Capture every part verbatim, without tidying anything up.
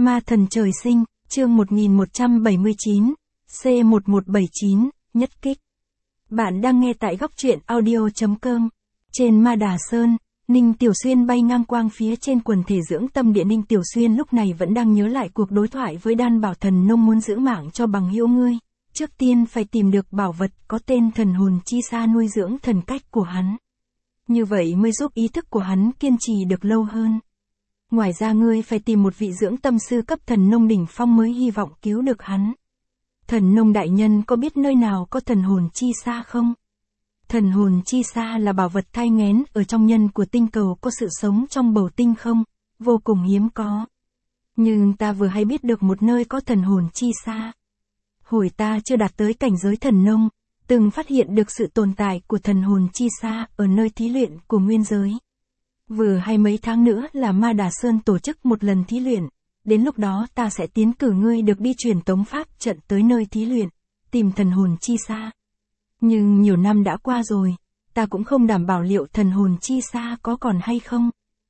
Ma thần trời sinh, chương một nghìn một trăm bảy mươi chín, C một một bảy chín, nhất kích. Bạn đang nghe tại góc truyện audio.com. Trên Ma Đà Sơn, Ninh Tiểu Xuyên bay ngang quang phía trên quần thể dưỡng tâm địa. Ninh Tiểu Xuyên lúc này vẫn đang nhớ lại cuộc đối thoại với Đan Bảo Thần Nông. Muốn giữ mạng cho bằng hữu ngươi, trước tiên phải tìm được bảo vật có tên thần hồn chi sa nuôi dưỡng thần cách của hắn. Như vậy mới giúp ý thức của hắn kiên trì được lâu hơn. Ngoài ra ngươi phải tìm một vị dưỡng tâm sư cấp thần nông đỉnh phong mới hy vọng cứu được hắn. Thần nông đại nhân có biết nơi nào có thần hồn chi sa không? Thần hồn chi sa là bảo vật thai nghén ở trong nhân của tinh cầu có sự sống trong bầu tinh không, vô cùng hiếm có. Nhưng ta vừa hay biết được một nơi có thần hồn chi sa. Hồi ta chưa đạt tới cảnh giới thần nông, từng phát hiện được sự tồn tại của thần hồn chi sa ở nơi thí luyện của nguyên giới. Vừa hay mấy tháng nữa là Ma Đà Sơn tổ chức một lần thí luyện, đến lúc đó ta sẽ tiến cử ngươi được đi truyền tống pháp trận tới nơi thí luyện, tìm thần hồn chi sa. Nhưng nhiều năm đã qua rồi, ta cũng không đảm bảo liệu thần hồn chi sa có còn hay không.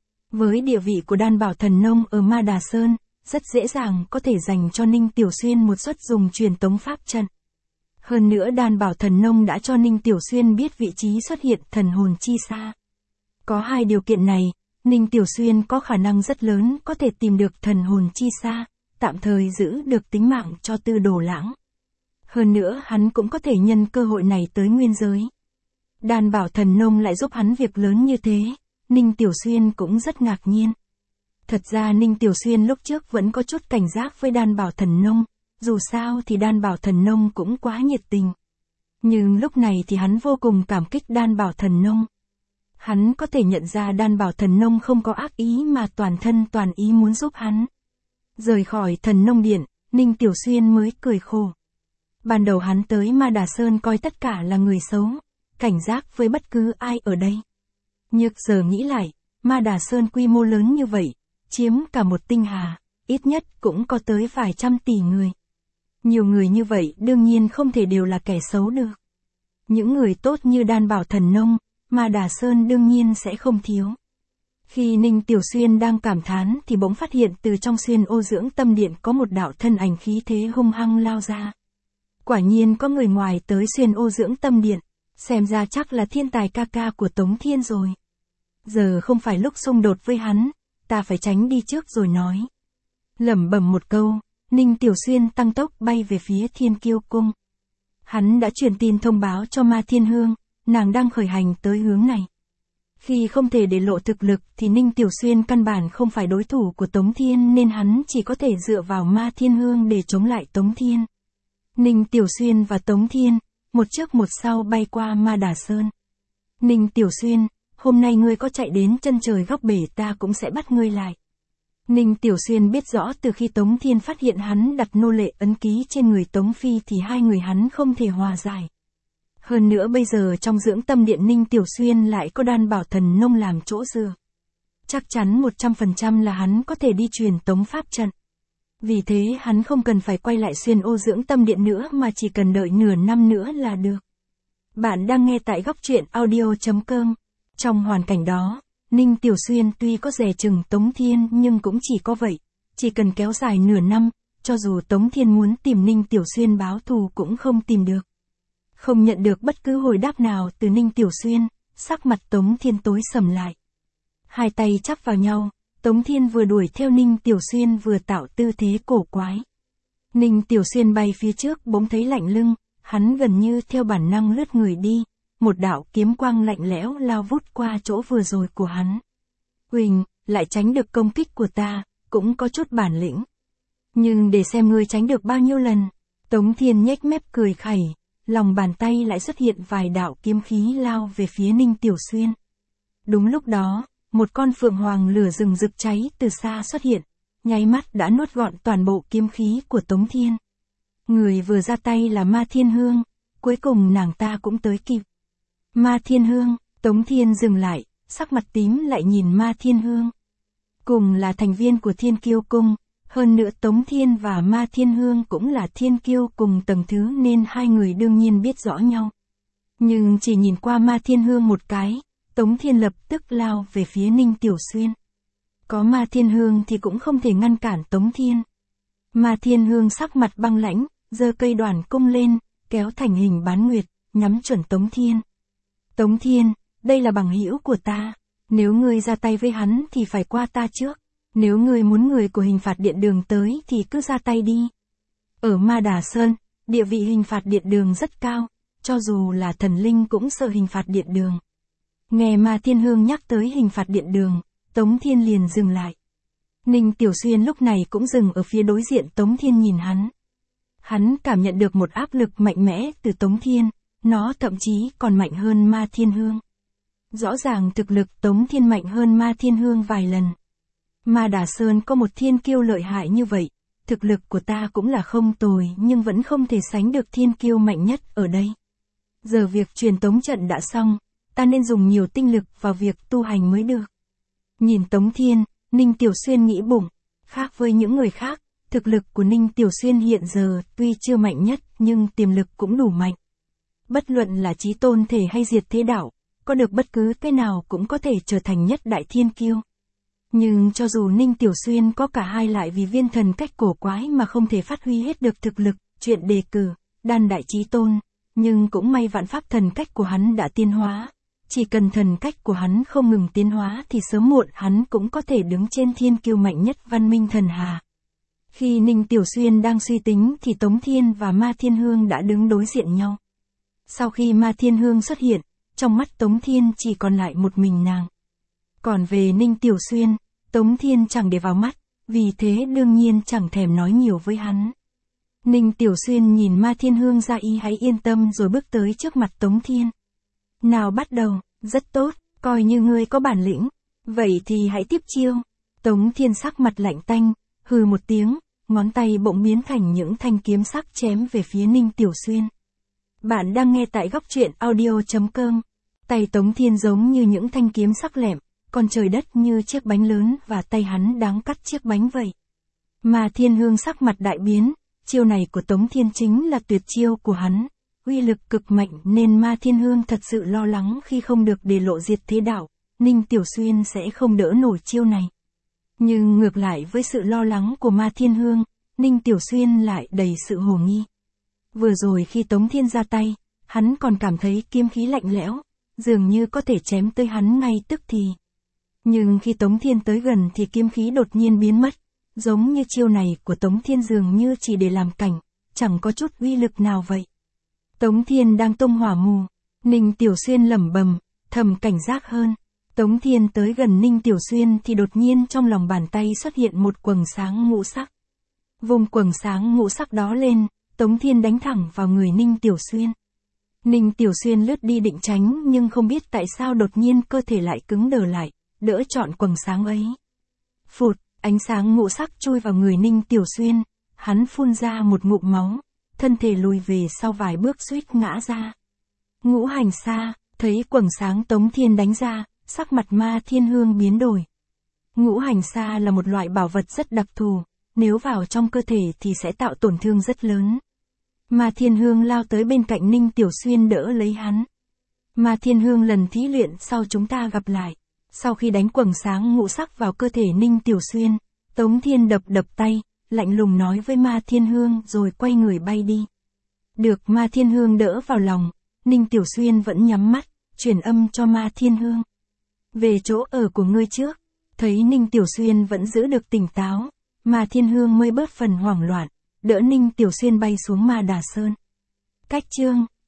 Với địa vị của Đan Bảo Thần Nông ở Ma Đà Sơn, rất dễ dàng có thể dành cho Ninh Tiểu Xuyên một suất dùng truyền tống pháp trận. Hơn nữa Đan Bảo Thần Nông đã cho Ninh Tiểu Xuyên biết vị trí xuất hiện thần hồn chi sa. Có hai điều kiện này, Ninh Tiểu Xuyên có khả năng rất lớn có thể tìm được thần hồn chi sa, tạm thời giữ được tính mạng cho Tư Đồ Lãng. Hơn nữa hắn cũng có thể nhân cơ hội này tới nguyên giới. Đan Bảo Thần Nông lại giúp hắn việc lớn như thế, Ninh Tiểu Xuyên cũng rất ngạc nhiên. Thật ra Ninh Tiểu Xuyên lúc trước vẫn có chút cảnh giác với Đan Bảo Thần Nông, dù sao thì Đan Bảo Thần Nông cũng quá nhiệt tình. Nhưng lúc này thì hắn vô cùng cảm kích Đan Bảo Thần Nông. Hắn có thể nhận ra Đan Bảo Thần Nông không có ác ý mà toàn thân toàn ý muốn giúp hắn. Rời khỏi Thần Nông Điện, Ninh Tiểu Xuyên mới cười khổ. Ban đầu hắn tới Ma Đà Sơn coi tất cả là người xấu, cảnh giác với bất cứ ai ở đây. Nhưng giờ nghĩ lại, Ma Đà Sơn quy mô lớn như vậy, chiếm cả một tinh hà, ít nhất cũng có tới vài trăm tỷ người. Nhiều người như vậy đương nhiên không thể đều là kẻ xấu được. Những người tốt như Đan Bảo Thần Nông, Ma Đà Sơn đương nhiên sẽ không thiếu. Khi Ninh Tiểu Xuyên đang cảm thán thì bỗng phát hiện từ trong xuyên ô dưỡng tâm điện có một đạo thân ảnh khí thế hung hăng lao ra. Quả nhiên có người ngoài tới xuyên ô dưỡng tâm điện, xem ra chắc là thiên tài ca ca của Tống Thiên rồi. Giờ không phải lúc xung đột với hắn, ta phải tránh đi trước rồi nói. Lẩm bẩm một câu, Ninh Tiểu Xuyên tăng tốc bay về phía Thiên Kiêu Cung. Hắn đã truyền tin thông báo cho Ma Thiên Hương, nàng đang khởi hành tới hướng này. Khi không thể để lộ thực lực thì Ninh Tiểu Xuyên căn bản không phải đối thủ của Tống Thiên nên hắn chỉ có thể dựa vào Ma Thiên Hương để chống lại Tống Thiên. Ninh Tiểu Xuyên và Tống Thiên, một trước một sau bay qua Ma Đà Sơn. Ninh Tiểu Xuyên, hôm nay ngươi có chạy đến chân trời góc bể ta cũng sẽ bắt ngươi lại. Ninh Tiểu Xuyên biết rõ từ khi Tống Thiên phát hiện hắn đặt nô lệ ấn ký trên người Tống Phi thì hai người hắn không thể hòa giải. Hơn nữa bây giờ trong dưỡng tâm điện Ninh Tiểu Xuyên lại có Đan Bảo Thần Nông làm chỗ dựa. Chắc chắn một trăm phần trăm là hắn có thể đi truyền tống pháp trận. Vì thế hắn không cần phải quay lại xuyên ô dưỡng tâm điện nữa mà chỉ cần đợi nửa năm nữa là được. Bạn đang nghe tại góc truyện audio.com. Trong hoàn cảnh đó, Ninh Tiểu Xuyên tuy có dè chừng Tống Thiên nhưng cũng chỉ có vậy. Chỉ cần kéo dài nửa năm, cho dù Tống Thiên muốn tìm Ninh Tiểu Xuyên báo thù cũng không tìm được. Không nhận được bất cứ hồi đáp nào từ Ninh Tiểu Xuyên, sắc mặt Tống Thiên tối sầm lại. Hai tay chắp vào nhau, Tống Thiên vừa đuổi theo Ninh Tiểu Xuyên vừa tạo tư thế cổ quái. Ninh Tiểu Xuyên bay phía trước bỗng thấy lạnh lưng, hắn gần như theo bản năng lướt người đi, một đạo kiếm quang lạnh lẽo lao vút qua chỗ vừa rồi của hắn. Huỳnh, lại tránh được công kích của ta, cũng có chút bản lĩnh. Nhưng để xem ngươi tránh được bao nhiêu lần, Tống Thiên nhếch mép cười khẩy. Lòng bàn tay lại xuất hiện vài đạo kiếm khí lao về phía Ninh Tiểu Xuyên. Đúng lúc đó, một con phượng hoàng lửa rừng rực cháy từ xa xuất hiện, nháy mắt đã nuốt gọn toàn bộ kiếm khí của Tống Thiên. Người vừa ra tay là Ma Thiên Hương, cuối cùng nàng ta cũng tới kịp. Ma Thiên Hương, Tống Thiên dừng lại, sắc mặt tím lại nhìn Ma Thiên Hương. Cùng là thành viên của Thiên Kiêu Cung. Hơn nữa Tống Thiên và Ma Thiên Hương cũng là thiên kiêu cùng tầng thứ nên hai người đương nhiên biết rõ nhau. Nhưng chỉ nhìn qua Ma Thiên Hương một cái, Tống Thiên lập tức lao về phía Ninh Tiểu Xuyên. Có Ma Thiên Hương thì cũng không thể ngăn cản Tống Thiên. Ma Thiên Hương sắc mặt băng lãnh, giơ cây đoàn cung lên, kéo thành hình bán nguyệt, nhắm chuẩn Tống Thiên. Tống Thiên, đây là bằng hữu của ta. Nếu ngươi ra tay với hắn thì phải qua ta trước. Nếu ngươi muốn người của hình phạt điện đường tới thì cứ ra tay đi. Ở Ma Đà Sơn, địa vị hình phạt điện đường rất cao, cho dù là thần linh cũng sợ hình phạt điện đường. Nghe Ma Thiên Hương nhắc tới hình phạt điện đường, Tống Thiên liền dừng lại. Ninh Tiểu Xuyên lúc này cũng dừng ở phía đối diện Tống Thiên nhìn hắn. Hắn cảm nhận được một áp lực mạnh mẽ từ Tống Thiên, nó thậm chí còn mạnh hơn Ma Thiên Hương. Rõ ràng thực lực Tống Thiên mạnh hơn Ma Thiên Hương vài lần. Ma Đà Sơn có một thiên kiêu lợi hại như vậy, thực lực của ta cũng là không tồi nhưng vẫn không thể sánh được thiên kiêu mạnh nhất ở đây. Giờ việc truyền tống trận đã xong, ta nên dùng nhiều tinh lực vào việc tu hành mới được. Nhìn Tống Thiên, Ninh Tiểu Xuyên nghĩ bụng, khác với những người khác, thực lực của Ninh Tiểu Xuyên hiện giờ tuy chưa mạnh nhất nhưng tiềm lực cũng đủ mạnh. Bất luận là chí tôn thể hay diệt thế đạo, có được bất cứ cái nào cũng có thể trở thành nhất đại thiên kiêu. Nhưng cho dù Ninh Tiểu Xuyên có cả hai lại vì viên thần cách cổ quái mà không thể phát huy hết được thực lực, chuyện đề cử, đan đại chí tôn, nhưng cũng may vạn pháp thần cách của hắn đã tiến hóa. Chỉ cần thần cách của hắn không ngừng tiến hóa thì sớm muộn hắn cũng có thể đứng trên thiên kiêu mạnh nhất văn minh thần hà. Khi Ninh Tiểu Xuyên đang suy tính thì Tống Thiên và Ma Thiên Hương đã đứng đối diện nhau. Sau khi Ma Thiên Hương xuất hiện, trong mắt Tống Thiên chỉ còn lại một mình nàng. Còn về Ninh Tiểu Xuyên, Tống Thiên chẳng để vào mắt, vì thế đương nhiên chẳng thèm nói nhiều với hắn. Ninh Tiểu Xuyên nhìn Ma Thiên Hương ra ý hãy yên tâm rồi bước tới trước mặt Tống Thiên. Nào bắt đầu, rất tốt, coi như ngươi có bản lĩnh, vậy thì hãy tiếp chiêu. Tống Thiên sắc mặt lạnh tanh, hừ một tiếng, ngón tay bỗng biến thành những thanh kiếm sắc chém về phía Ninh Tiểu Xuyên. Bạn đang nghe tại góc truyện audio chấm com. Tay Tống Thiên giống như những thanh kiếm sắc lẹm, còn trời đất như chiếc bánh lớn và tay hắn đáng cắt chiếc bánh vậy. Mà Thiên Hương sắc mặt đại biến, chiêu này của Tống Thiên chính là tuyệt chiêu của hắn. Uy lực cực mạnh nên Ma Thiên Hương thật sự lo lắng khi không được để lộ diệt thế đạo, Ninh Tiểu Xuyên sẽ không đỡ nổi chiêu này. Nhưng ngược lại với sự lo lắng của Ma Thiên Hương, Ninh Tiểu Xuyên lại đầy sự hồ nghi. Vừa rồi khi Tống Thiên ra tay, hắn còn cảm thấy kiếm khí lạnh lẽo, dường như có thể chém tới hắn ngay tức thì. Nhưng khi Tống Thiên tới gần thì kiếm khí đột nhiên biến mất, giống như chiêu này của Tống Thiên dường như chỉ để làm cảnh, chẳng có chút uy lực nào vậy. Tống Thiên đang tung hỏa mù, Ninh Tiểu Xuyên lẩm bẩm, thầm cảnh giác hơn. Tống Thiên tới gần Ninh Tiểu Xuyên thì đột nhiên trong lòng bàn tay xuất hiện một quầng sáng ngũ sắc. Vùng quầng sáng ngũ sắc đó lên, Tống Thiên đánh thẳng vào người Ninh Tiểu Xuyên. Ninh Tiểu Xuyên lướt đi định tránh nhưng không biết tại sao đột nhiên cơ thể lại cứng đờ lại, đỡ trọn quầng sáng ấy. Phụt, ánh sáng ngũ sắc chui vào người Ninh Tiểu Xuyên, hắn phun ra một ngụm máu, thân thể lùi về sau vài bước suýt ngã ra. Ngũ hành sa, thấy quầng sáng Tống Thiên đánh ra, sắc mặt Ma Thiên Hương biến đổi. Ngũ hành sa là một loại bảo vật rất đặc thù, nếu vào trong cơ thể thì sẽ tạo tổn thương rất lớn. Ma Thiên Hương lao tới bên cạnh Ninh Tiểu Xuyên đỡ lấy hắn. Ma Thiên Hương lần thí luyện sau chúng ta gặp lại. Sau khi đánh quầng sáng ngũ sắc vào cơ thể Ninh Tiểu Xuyên, Tống Thiên đập đập tay, lạnh lùng nói với Ma Thiên Hương rồi quay người bay đi. Được Ma Thiên Hương đỡ vào lòng, Ninh Tiểu Xuyên vẫn nhắm mắt, truyền âm cho Ma Thiên Hương. Về chỗ ở của ngươi trước. Thấy Ninh Tiểu Xuyên vẫn giữ được tỉnh táo, Ma Thiên Hương mới bớt phần hoảng loạn, đỡ Ninh Tiểu Xuyên bay xuống Ma Đà Sơn. Cách chương